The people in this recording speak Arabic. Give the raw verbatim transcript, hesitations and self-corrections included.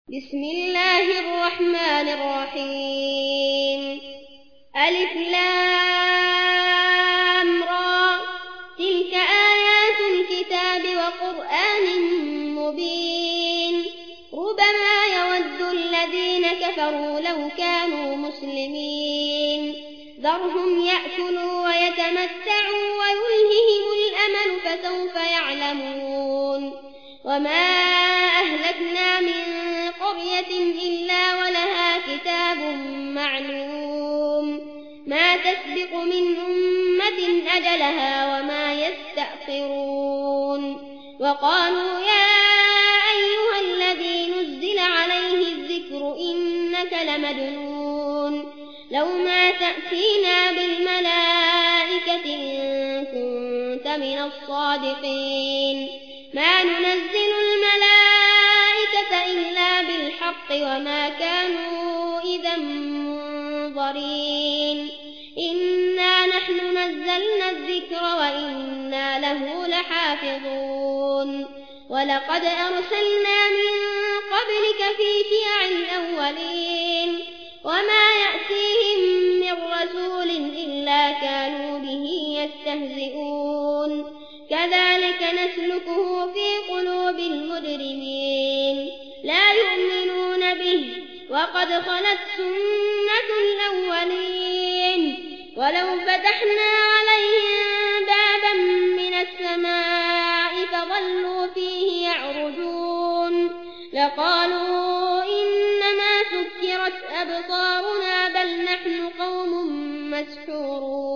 بسم الله الرحمن الرحيم. ألف لام را، تلك آيات الكتاب وقرآن مبين. ربما يود الذين كفروا لو كانوا مسلمين. ذرهم يأكلوا ويتمتعوا ويلههم الأمل فسوف يعلمون. وما أهلكنا من قرية إلا ولها كتاب معلوم، ما تسبق من أمة أجلها وما يستأخرون. وقالوا يا أيها الذي نزل عليه الذكر إنك لمجنون، لو ما تأتينا بالملائكة إن كنت من الصادقين. ما ننزل الملائكة إلا بالحق وما كانوا إذا منظرين. إنا نحن نزلنا الذكر وإنا له لحافظون. ولقد أرسلنا من قبلك في شيع الأولين، وما يأتيهم من رسول إلا كانوا به يستهزئون. كذلك نسلكه في قلوب المجرمين، لا يؤمنون به وقد خلت سنة الأولين. ولو فتحنا عليهم بابا من السماء فظلوا فيه يعرجون لقالوا إنما سكرت أبصارنا بل نحن قوم مسحورون.